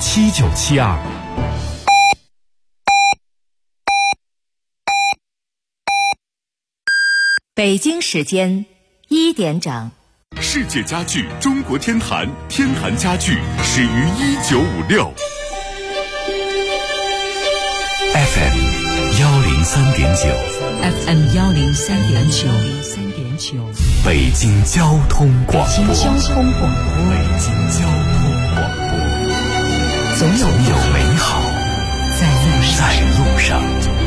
7972。 北京时间1点整。 世界家具中国天坛，天坛家具始于1956。 FM 103.9 FM 103.9 北京交通广播。 北京交通广播。总有美好在路上。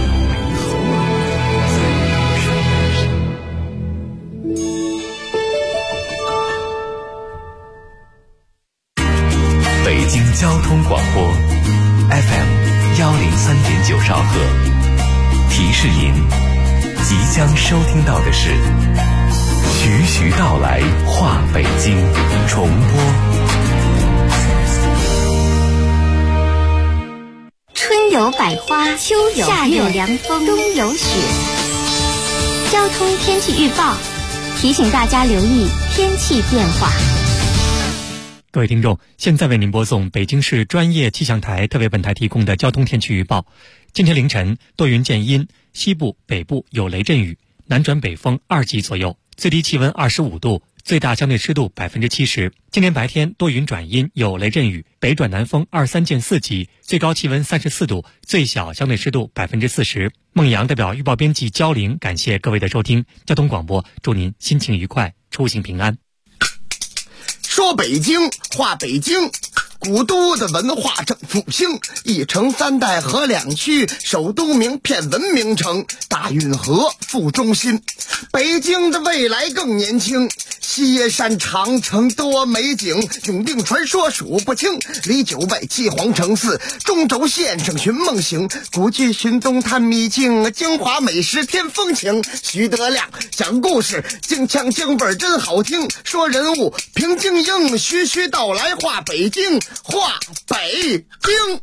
北京交通广播 FM 103.9兆赫，提示您即将收听到的是徐徐道来话北京重播。 春有百花，秋有夏有凉风，冬有雪。交通天气预报提醒大家留意天气变化。 各位听众，现在为您播送北京市专业气象台特别本台提供的交通天气预报。今天凌晨多云见阴，西部、北部有雷阵雨，南转北风2级左右，最低气温25度，最大相对湿度70%。今天白天多云转阴，有雷阵雨，北转南风23见4级，最高气温34度，最小相对湿度40%。孟阳代表预报编辑焦玲，感谢各位的收听。交通广播，祝您心情愉快，出行平安。 说北京话北京，古都的文化正复兴，一城三代河两区，首都名片文明城，大运河副中心。北京的未来更年轻，西山长城多美景，永定传说数不清，离九外七皇城寺，中轴线上寻梦行，古迹寻踪探秘境，京华美食添风情。徐德亮讲故事，京腔京味真好听，说人物评京英，徐徐道来话北京，话北京。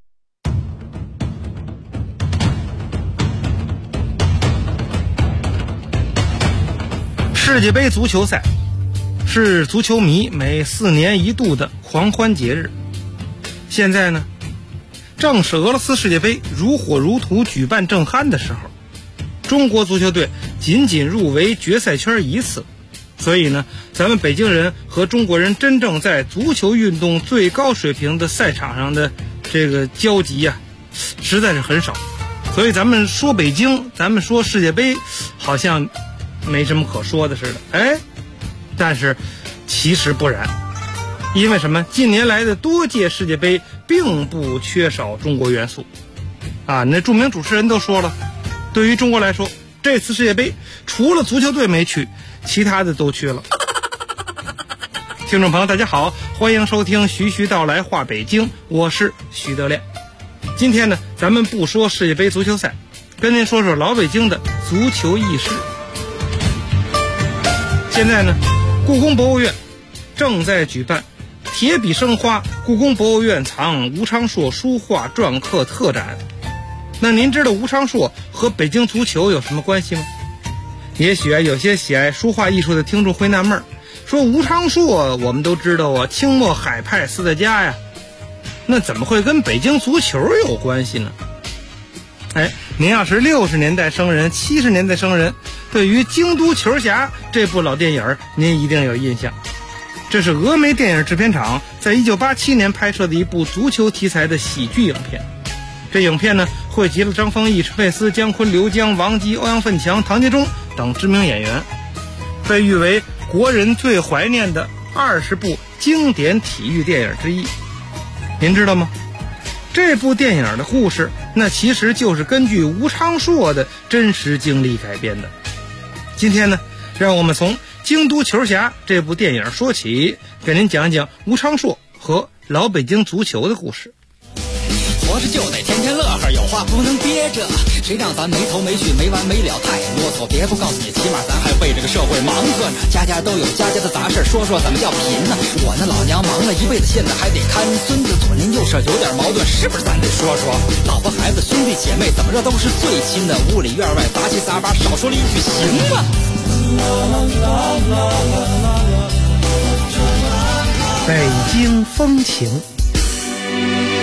世界杯足球赛是足球迷每4年一度的狂欢节日。现在呢，正是俄罗斯世界杯如火如荼举办正酣的时候，中国足球队仅仅入围决赛圈1次，所以呢，咱们北京人和中国人真正在足球运动最高水平的赛场上的这个交集啊，实在是很少。所以咱们说北京，咱们说世界杯，好像没什么可说的似的。但是其实不然，因为什么？近年来的多届世界杯并不缺少中国元素啊。那著名主持人都说了，对于中国来说，这次世界杯除了足球队没去，其他的都去了。听众朋友大家好，欢迎收听徐徐道来话北京，我是徐德亮。今天呢，咱们不说世界杯足球赛，跟您说说老北京的足球轶事。现在呢，故宫博物院正在举办铁笔生花故宫博物院藏吴昌硕书画篆刻特展。那您知道吴昌硕和北京足球有什么关系吗？也许有些喜爱书画艺术的听众会纳闷，说吴昌硕我们都知道啊，清末海派四大家呀，那怎么会跟北京足球有关系呢？您要是60年代生人70年代生人，对于《京都球侠》这部老电影您一定有印象。这是峨眉电影制片厂在1987年拍摄的一部足球题材的喜剧影片。这影片呢，汇集了张丰毅、陈佩斯、姜昆、刘江、王姬、欧阳奋强、唐杰忠等知名演员，被誉为国人最怀念的20部经典体育电影之一。您知道吗？这部电影的故事，那其实就是根据吴昌硕的真实经历改编的。今天呢，让我们从《京都球侠》这部电影说起，给您讲讲吴昌硕和老北京足球的故事。 活着就得天天乐呵，有话不能憋着，谁让咱没头没绪没完没了太啰嗦。别不告诉你，起码咱还为这个社会忙活呢。家家都有家家的杂事，说说怎么叫贫呢？我那老娘忙了一辈子，现在还得看孙子，左邻右舍有点矛盾，是不是咱得说说？老婆孩子兄弟姐妹怎么着都是最亲的，屋里院外杂七杂八，少说了一句行吗？ 北京风情。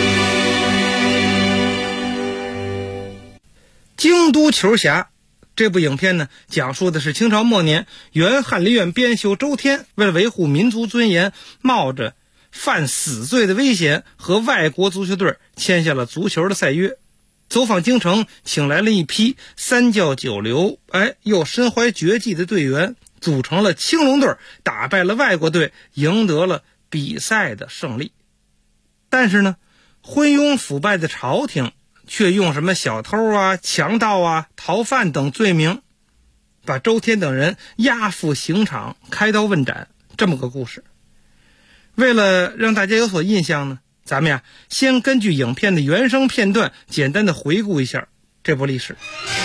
京都球侠这部影片呢，讲述的是清朝末年原翰林院编修周天为了维护民族尊严，冒着犯死罪的危险和外国足球队签下了足球的赛约，走访京城，请来了一批三教九流又身怀绝技的队员，组成了青龙队，打败了外国队，赢得了比赛的胜利。但是呢，昏庸腐败的朝廷却用什么小偷啊、强盗啊、逃犯等罪名，把周天等人押赴刑场开刀问斩，这么个故事。为了让大家有所印象呢，咱们先根据影片的原声片段简单的回顾一下这部历史。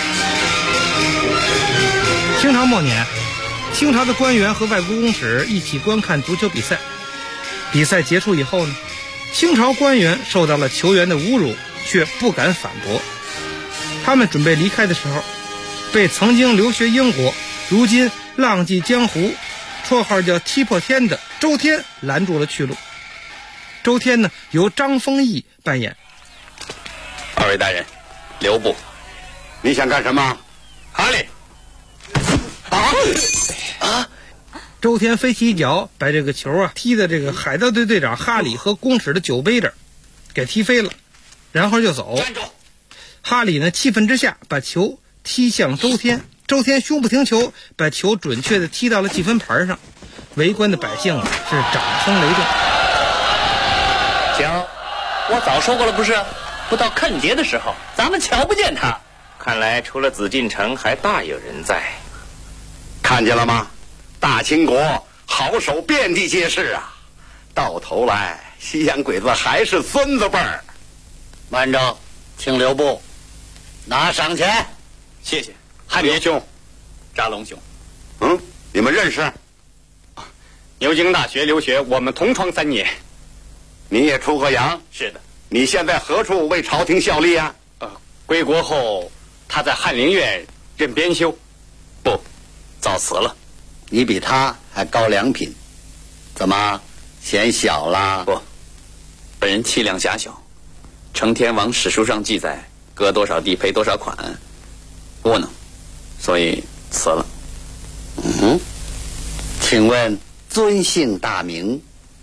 清朝末年，清朝的官员和外国公使一起观看足球比赛。比赛结束以后呢，清朝官员受到了球员的侮辱，却不敢反驳。他们准备离开的时候，被曾经留学英国，如今浪迹江湖，绰号叫踢破天的周天拦住了去路。周天呢，由张丰毅扮演。 二位大人，留步。 你想干什么？ 哈利。 周天飞起一脚，把这个球踢的这个海盗队队长哈里和公使的酒杯这儿给踢飞了，然后就走。哈里呢，气愤之下把球踢向周天，周天胸不停球，把球准确的踢到了计分盘上。围观的百姓是掌声雷动。 行，我早说过了不是？不到看节的时候，咱们瞧不见他。看来除了紫禁城，还大有人在。 看见了吗？大清国好手遍地皆是啊！到头来，西洋鬼子还是孙子辈儿。 慢着，请留步，拿赏钱。谢谢， 汉别兄， 扎龙兄。 你们认识？ 牛津大学留学，我们同窗3年。 你也出过洋？ 是的。 你现在何处为朝廷效力啊？ 归国后，他在翰林院任编修。不，早辞了。 你比他还高2品，怎么嫌小啦？ 不，本人气量狭小，承天王史书上记载，割多少地赔多少款，无能，所以辞了。 请问尊姓大名？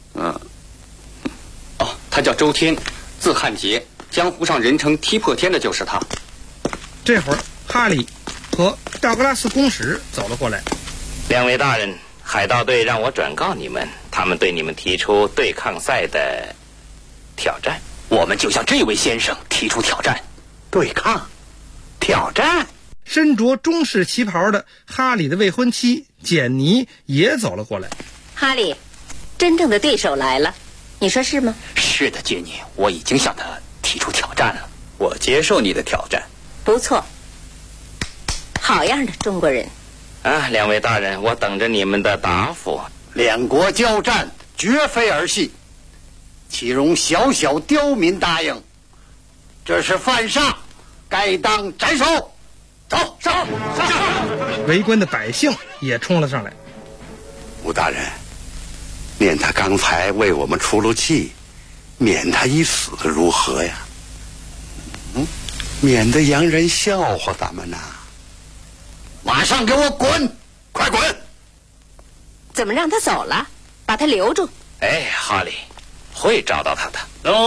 他叫周天，字汉杰，江湖上人称踢破天的就是他。 这会儿哈里和道格拉斯公使走了过来。 2位大人，海盗队让我转告你们，他们对你们提出对抗赛的挑战。我们就向这位先生提出挑战。 对抗？挑战？ 身着中式旗袍的哈里的未婚妻简妮也走了过来。 哈里，真正的对手来了，你说是吗？ 是的，杰尼，我已经向他提出挑战了。我接受你的挑战。 不错，好样的中国人。 2位大人，我等着你们的答复。 两国交战绝非儿戏，岂容小小刁民答应？这是犯上，该当斩首。走，上！ 围观的百姓也冲了上来。 吴大人，念他刚才为我们出了气，免他一死如何呀？免得洋人笑话咱们呐。马上给我滚！快滚！ 怎么让他走了？把他留住。 哈利，会找到他的。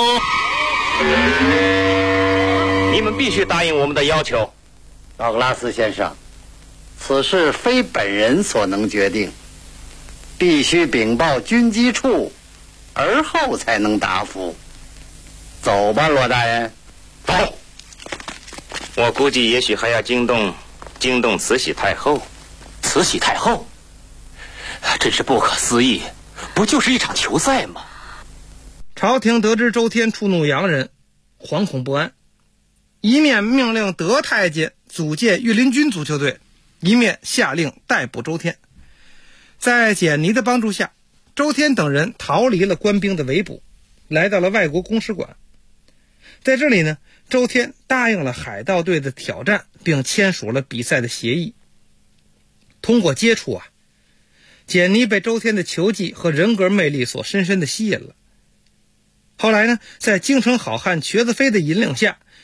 你们必须答应我们的要求。 道格拉斯先生，此事非本人所能决定，必须禀报军机处，而后才能答复。走吧，罗大人。走。 我估计也许还要惊动慈禧太后。慈禧太后？真是不可思议，不就是一场球赛吗？ 朝廷得知周天触怒洋人，惶恐不安，一面命令德太监组建御林军足球队，一面下令逮捕周天。在简妮的帮助下，周天等人逃离了官兵的围捕，来到了外国公使馆。在这里呢，周天答应了海盗队的挑战，并签署了比赛的协议。通过接触简妮被周天的球技和人格魅力所深深的吸引了。后来呢，在京城好汉瘸子飞的引领下，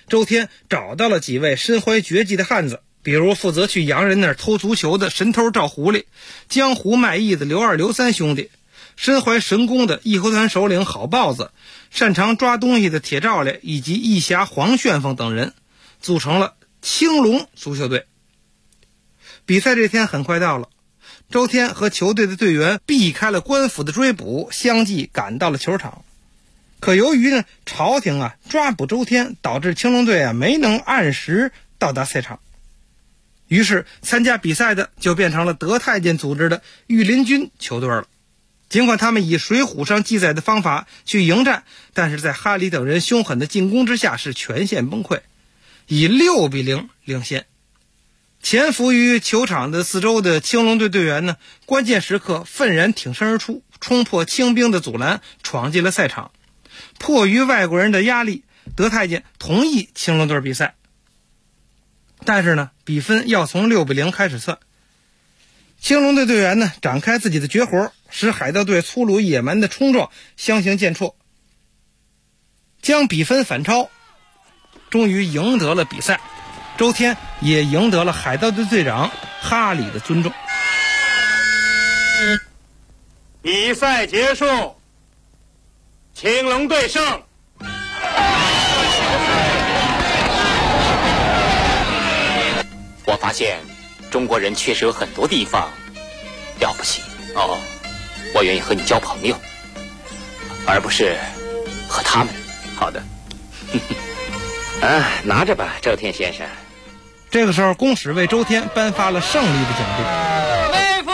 周天找到了几位身怀绝技的汉子，比如负责去洋人那儿偷足球的神偷赵狐狸，江湖卖艺的刘二刘三兄弟，身怀神功的义和团首领郝豹子，擅长抓东西的铁赵烈，以及义侠黄旋风等人，组成了青龙足球队。比赛这天很快到了，周天和球队的队员避开了官府的追捕，相继赶到了球场。可由于呢朝廷抓捕周天，导致青龙队没能按时到达赛场，于是参加比赛的就变成了德太监组织的御林军球队了。尽管他们以水浒上记载的方法去迎战，但是在哈里等人凶狠的进攻之下是全线崩溃，以6-0领先。潜伏于球场的四周的青龙队队员呢，关键时刻愤然挺身而出，冲破清兵的阻拦，闯进了赛场。迫于外国人的压力，德太监同意青龙队比赛，但是呢比分要从6-0开始算。青龙队队员呢展开自己的绝活，使海盗队粗鲁野蛮的冲撞相形见绌，将比分反超，终于赢得了比赛。周天也赢得了海盗队队长哈里的尊重。 比赛结束，青龙队胜。我发现中国人确实有很多地方了不起哦，我愿意和你交朋友，而不是和他们。好的。拿着吧，周天先生。 这个时候，公使为周天颁发了胜利的奖励。 威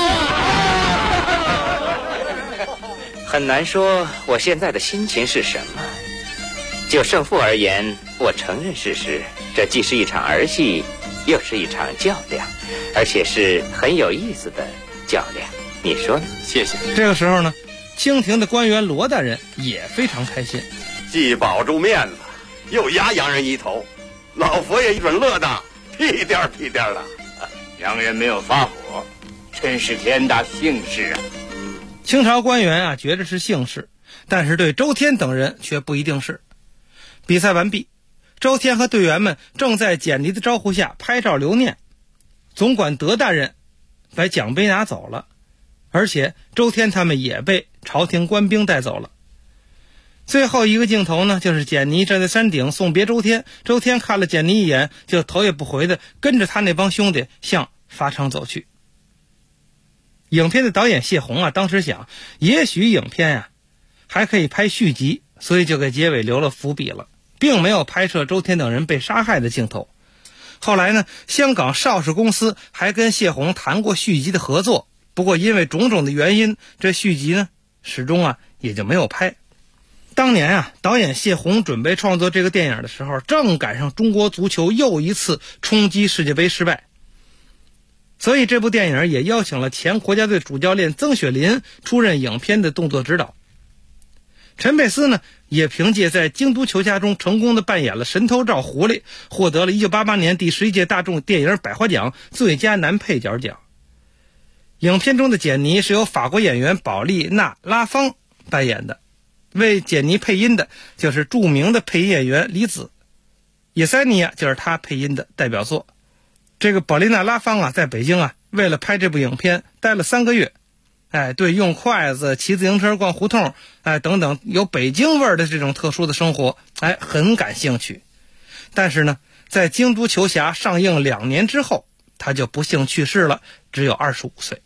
风！很难说我现在的心情是什么。就胜负而言，我承认事实，这既是一场儿戏，又是一场较量，而且是很有意思的较量。你说呢？谢谢。 这个时候呢，清廷的官员罗大人也非常开心， 既保住面子，又压洋人一头，老佛爷一准乐的屁颠儿屁颠儿的。 洋人没有发火，真是天大幸事啊！ 清朝官员觉得是幸事，但是对周天等人却不一定是。比赛完毕，周天和队员们正在简尼的招呼下拍照留念，总管德大人把奖杯拿走了，而且周天他们也被朝廷官兵带走了。最后一个镜头呢，就是简尼站在山顶送别周天，周天看了简尼一眼，就头也不回的跟着他那帮兄弟向法场走去。影片的导演谢宏当时想，也许影片还可以拍续集，所以就给结尾留了伏笔了，并没有拍摄周天等人被杀害的镜头。后来呢，香港邵氏公司还跟谢宏谈过续集的合作，不过因为种种的原因，这续集呢始终也就没有拍。当年导演谢宏准备创作这个电影的时候，正赶上中国足球又一次冲击世界杯失败，所以这部电影也邀请了前国家队主教练曾雪林出任影片的动作指导。陈佩斯呢，也凭借在京都球侠中成功的扮演了神偷赵狐狸，获得了1988年第11届大众电影百花奖最佳男配角奖。影片中的简尼是由法国演员保利娜·拉芳扮演的，为简尼配音的就是著名的配音演员李子，野塞尼亚就是他配音的代表作。这个保利娜·拉芳在北京为了拍这部影片待了3个月，对用筷子、骑自行车逛胡同，等等有北京味儿的这种特殊的生活，很感兴趣。但是呢，在京都球侠上映2年之后，他就不幸去世了，只有25岁。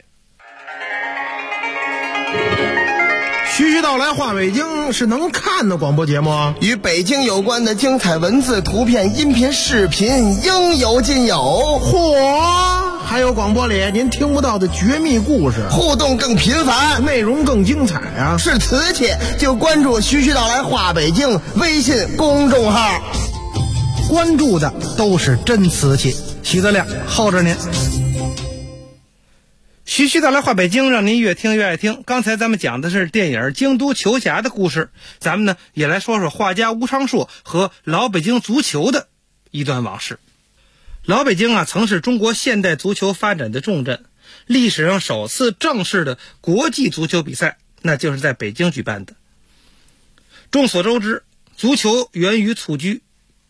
徐徐道来话北京是能看的广播节目， 与北京有关的精彩文字、图片、音频、视频应有尽有。 嚯！还有广播里您听不到的绝密故事， 互动更频繁， 内容更精彩啊！ 是瓷器就关注徐徐道来话北京微信公众号， 关注的都是真瓷器。喜得亮候着您。 徐徐道来话北京，让您越听越爱听。刚才咱们讲的是电影《京都球侠》的故事，咱们呢也来说说画家吴昌硕和老北京足球的一段往事。老北京曾是中国现代足球发展的重镇，历史上首次正式的国际足球比赛，那就是在北京举办的。众所周知，足球源于蹴鞠，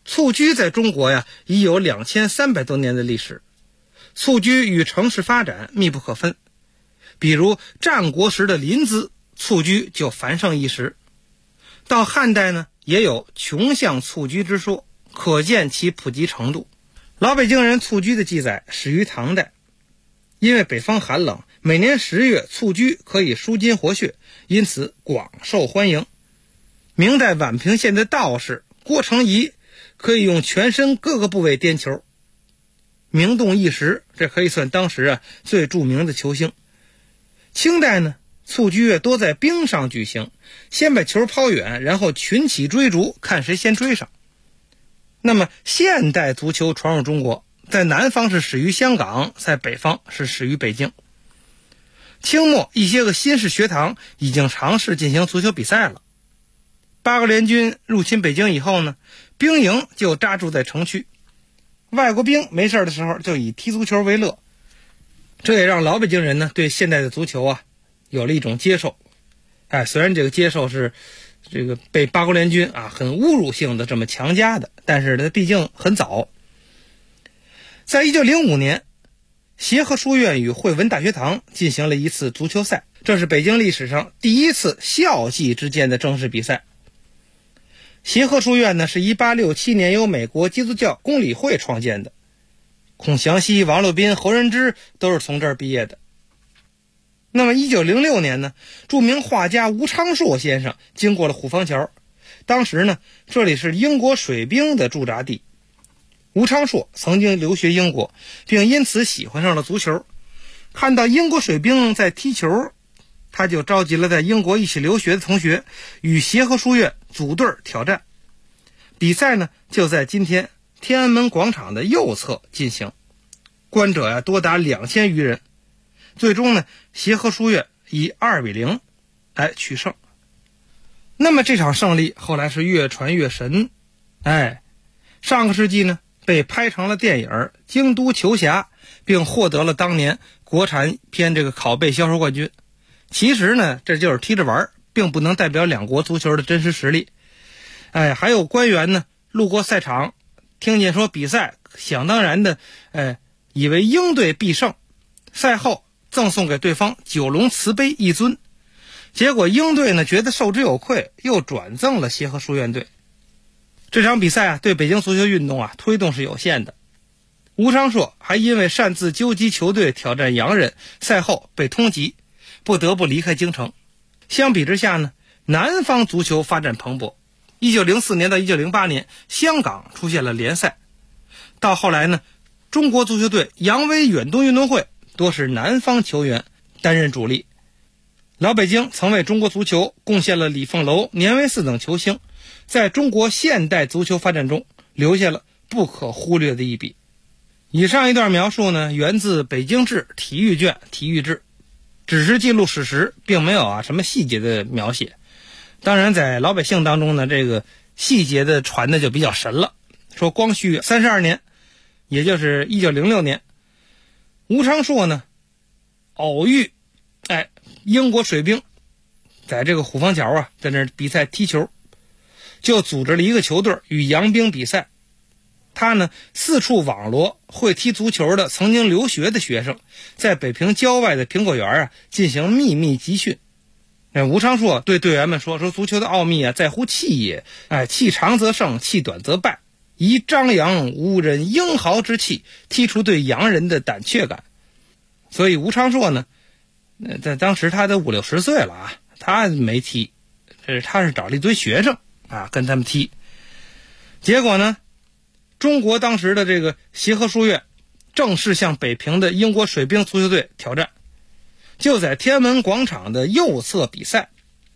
蹴鞠在中国呀已有2300多年的历史，蹴鞠与城市发展密不可分。比如战国时的临淄，蹴鞠就繁盛一时。到汉代呢，也有穷巷蹴鞠之说，可见其普及程度。老北京人蹴鞠的记载始于唐代，因为北方寒冷，每年10月蹴鞠可以舒筋活血，因此广受欢迎。明代宛平县的道士郭成仪可以用全身各个部位颠球，名动一时，这可以算当时最著名的球星。清代呢，蹴鞠多在冰上举行，先把球抛远，然后群起追逐，看谁先追上。那么现代足球传入中国，在南方是始于香港，在北方是始于北京。清末一些个新式学堂已经尝试进行足球比赛了。八国联军入侵北京以后呢，兵营就扎驻在城区，外国兵没事的时候就以踢足球为乐，这也让老北京人呢对现代的足球有了一种接受。虽然这个接受是这个被八国联军很侮辱性的这么强加的，但是它毕竟很早。在1905年，协和书院与汇文大学堂进行了一次足球赛，这是北京历史上第一次校际之间的正式比赛。协和书院呢是1867年由美国基督教公理会创建的，孔祥熙、王洛宾、侯仁之都是从这儿毕业的。那么1906年呢，著名画家吴昌硕先生经过了虎坊桥，当时呢这里是英国水兵的驻扎地。吴昌硕曾经留学英国，并因此喜欢上了足球。看到英国水兵在踢球，他就召集了在英国一起留学的同学，与协和书院组队挑战。比赛呢就在今天天安门广场的右侧进行，观者多达2000余人。最终呢，协和书院以2-0取胜。那么这场胜利后来是越传越神，上个世纪呢被拍成了电影《京都球侠》，并获得了当年国产片这个拷贝销售冠军。其实呢，这就是踢着玩，并不能代表两国足球的真实实力。还有官员呢路过赛场，听见说比赛，想当然的以为英队必胜，赛后赠送给对方九龙瓷杯1尊。结果英队呢觉得受之有愧，又转赠了协和书院队。这场比赛对北京足球运动推动是有限的。吴昌硕还因为擅自纠集球队挑战洋人，赛后被通缉，不得不离开京城。相比之下呢，南方足球发展蓬勃。1904年到1908年，香港出现了联赛。到后来呢，中国足球队扬威远东运动会多是南方球员担任主力。老北京曾为中国足球贡献了李凤楼、年维四等球星，在中国现代足球发展中留下了不可忽略的一笔。以上一段描述呢，源自北京志体育卷体育志，只是记录史实，并没有什么细节的描写。当然在老百姓当中呢，这个细节的传的就比较神了。说光绪32年，也就是1906年，吴昌硕呢偶遇英国水兵，在这个虎坊桥在那比赛踢球，就组织了一个球队与洋兵比赛。他呢四处网罗会踢足球的曾经留学的学生，在北平郊外的苹果园进行秘密集训。吴昌硕对队员们说足球的奥秘在乎气也，气长则胜，气短则败，宜张扬无人英豪之气，剔除对洋人的胆怯感。所以吴昌硕呢在当时他都50-60岁了他没踢，他是找了一堆学生跟他们踢。结果呢，中国当时的这个协和书院正式向北平的英国水兵足球队挑战，就在天安门广场的右侧比赛。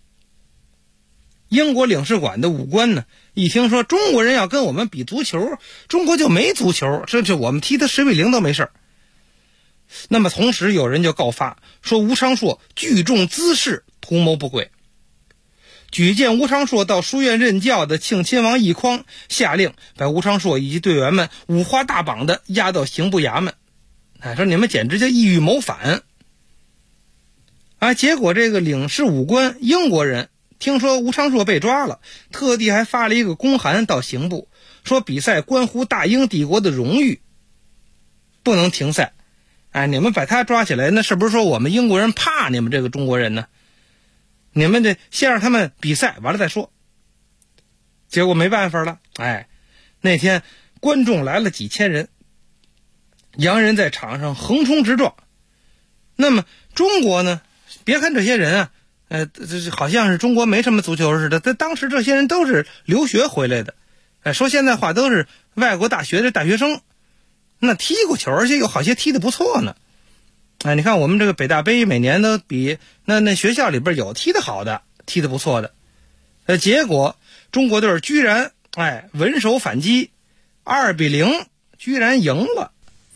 英国领事馆的武官呢一听说中国人要跟我们比足球，中国就没足球，甚至我们踢他10-0都没事。那么同时有人就告发说吴昌硕聚众滋事，图谋不轨。举荐吴昌硕到书院任教的庆亲王奕匡下令把吴昌硕以及队员们五花大绑的押到刑部衙门，说你们简直就意欲谋反。结果这个领事武官英国人听说吴昌硕被抓了，特地还发了一个公函到刑部，说比赛关乎大英帝国的荣誉，不能停赛。你们把他抓起来，那是不是说我们英国人怕你们这个中国人呢？你们得先让他们比赛完了再说。结果没办法了，那天观众来了几千人，洋人在场上横冲直撞。那么中国呢，别看这些人好像是中国没什么足球似的，当时这些人都是留学回来的，说现在话都是外国大学的大学生，那踢过球，而且有好些踢得不错呢。你看我们这个北大杯每年都比那学校里边有踢得好的，踢得不错的，结果中国队居然稳守反击，2-0居然赢了。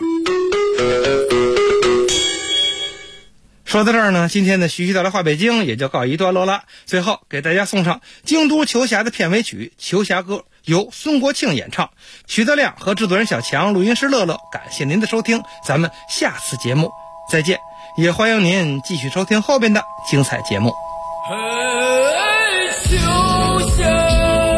说到这儿呢，今天的徐徐道来话北京也就告一段落了。最后给大家送上京都球侠的片尾曲《球侠歌》，由孙国庆演唱，徐德亮和制作人小强，录音师乐乐。感谢您的收听，咱们下次节目再见，也欢迎您继续收听后边的精彩节目。 球侠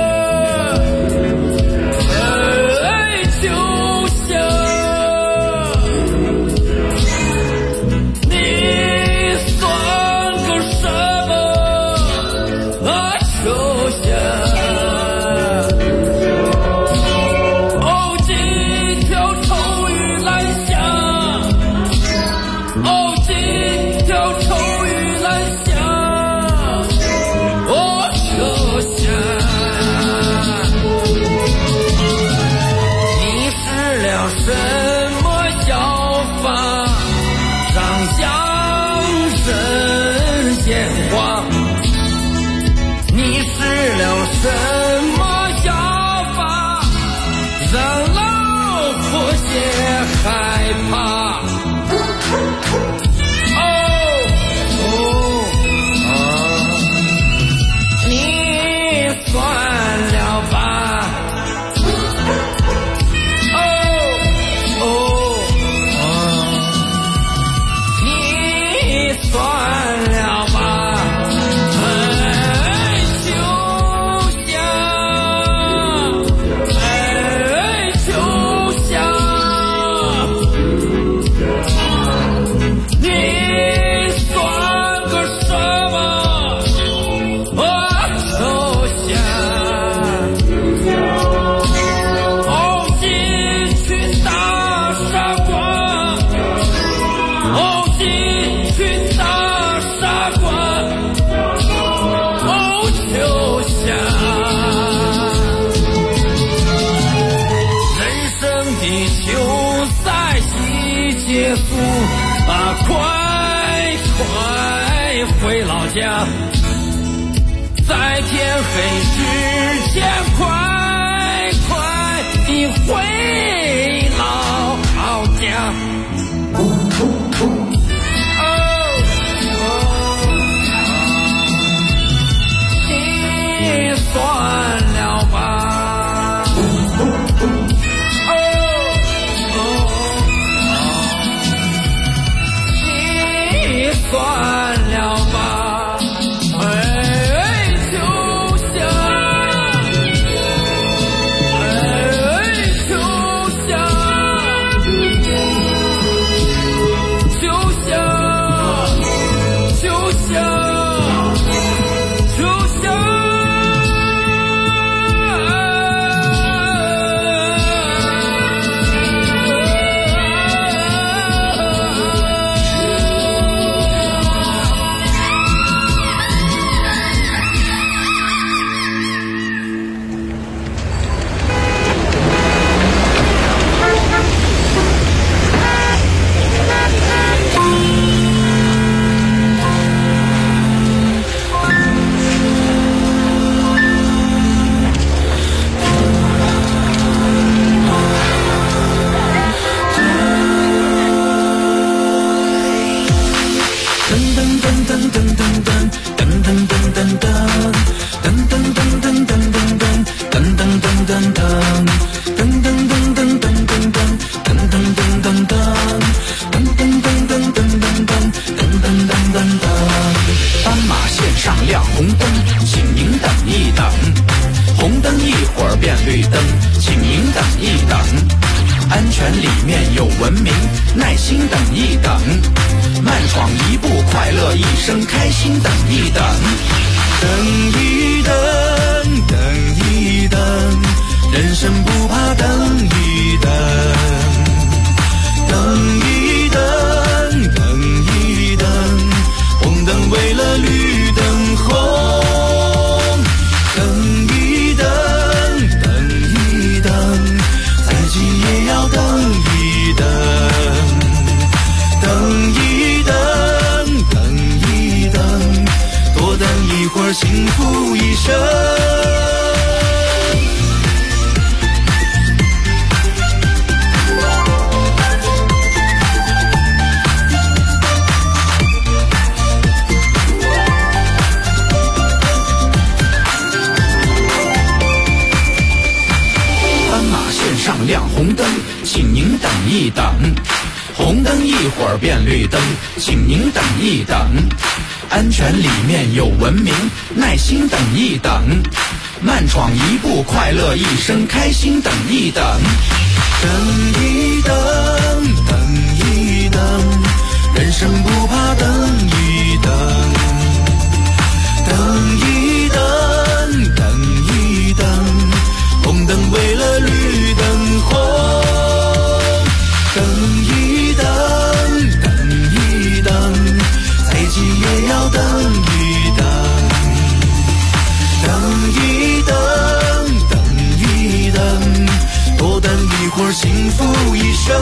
回老家，在天黑之前快地回老家。你算了吧，你算了吧。球侠， 绿灯，请您等一等。安全里面有文明，耐心等一等。慢闯一步，快乐一生，开心等一等。等一等，等一等，人生不怕等一等。等一等，等一等，红灯为了绿灯红。等一等，等一等，再急也要等一等。等一等，等一等，多等一会儿，幸福一生。上亮红灯，请您等一等。红灯一会儿变绿灯，请您等一等。安全里面有文明，耐心等一等。慢闯一步，快乐一生，开心等一等。等一等，等一等，人生不怕等一等。等一等，等一等，红灯为了绿灯红。等一等，等一等，再急也要等一等。等一等，等一等，多等一会儿，幸福一生。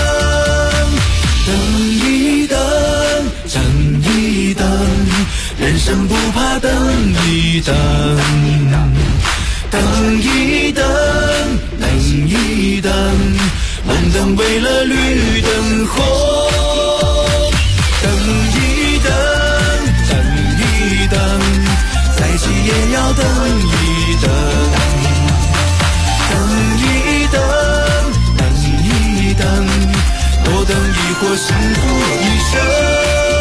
等一等，等一等，人生不怕等一等。等一等，等一等，红灯为了绿灯红。等一等，等一等，再急也要等一等。等一等，等一等，多等一会儿，幸福一生。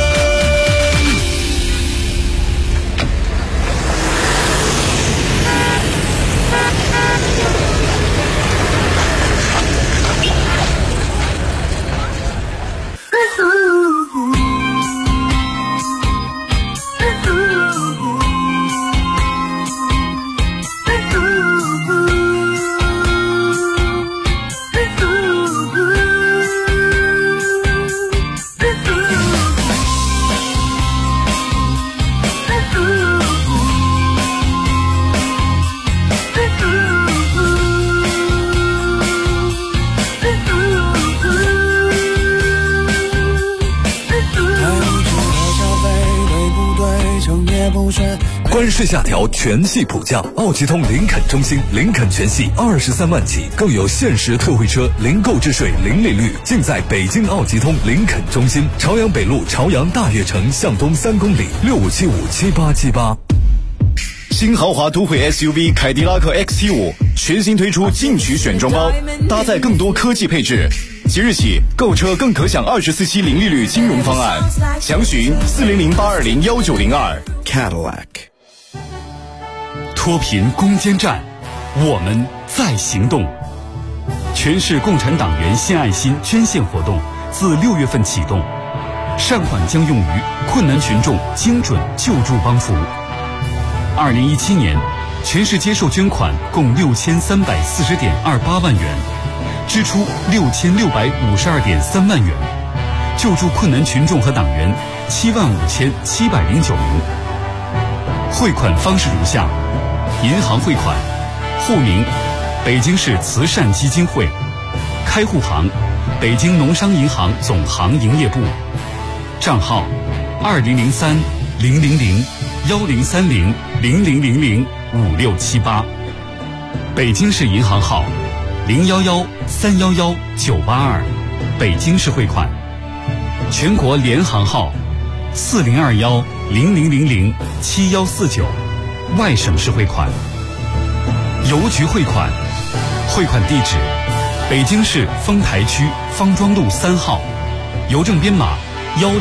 观世下调全系普降，奥吉通林肯中心，林肯全系23万起，更有限时特惠车，零购置税，零利率，尽在北京奥吉通林肯中心，朝阳北路朝阳大悦城向东3公里，65757878。 新豪华都会 SUV 凯迪拉克 XT5 全新推出进取选装包，搭载更多科技配置。即日起购车更可享24期零利率金融方案，详询40082019002 Cadillac。 脱贫攻坚战，我们在行动。全市共产党员献爱心捐献活动自6月份启动，善款将用于困难群众精准救助帮扶。2017年，全市接受捐款共6340.28万元，支出6652.3万元，救助困难群众和党员75709名。汇款方式如下：银行汇款，户名北京市慈善基金会，开户行北京农商银行总行营业部，账号200300103000005678，北京市银行号011311982，北京市汇款，全国联行号402100007149，外省市汇款。邮局汇款，汇款地址北京市丰台区方庄路3号，邮政编码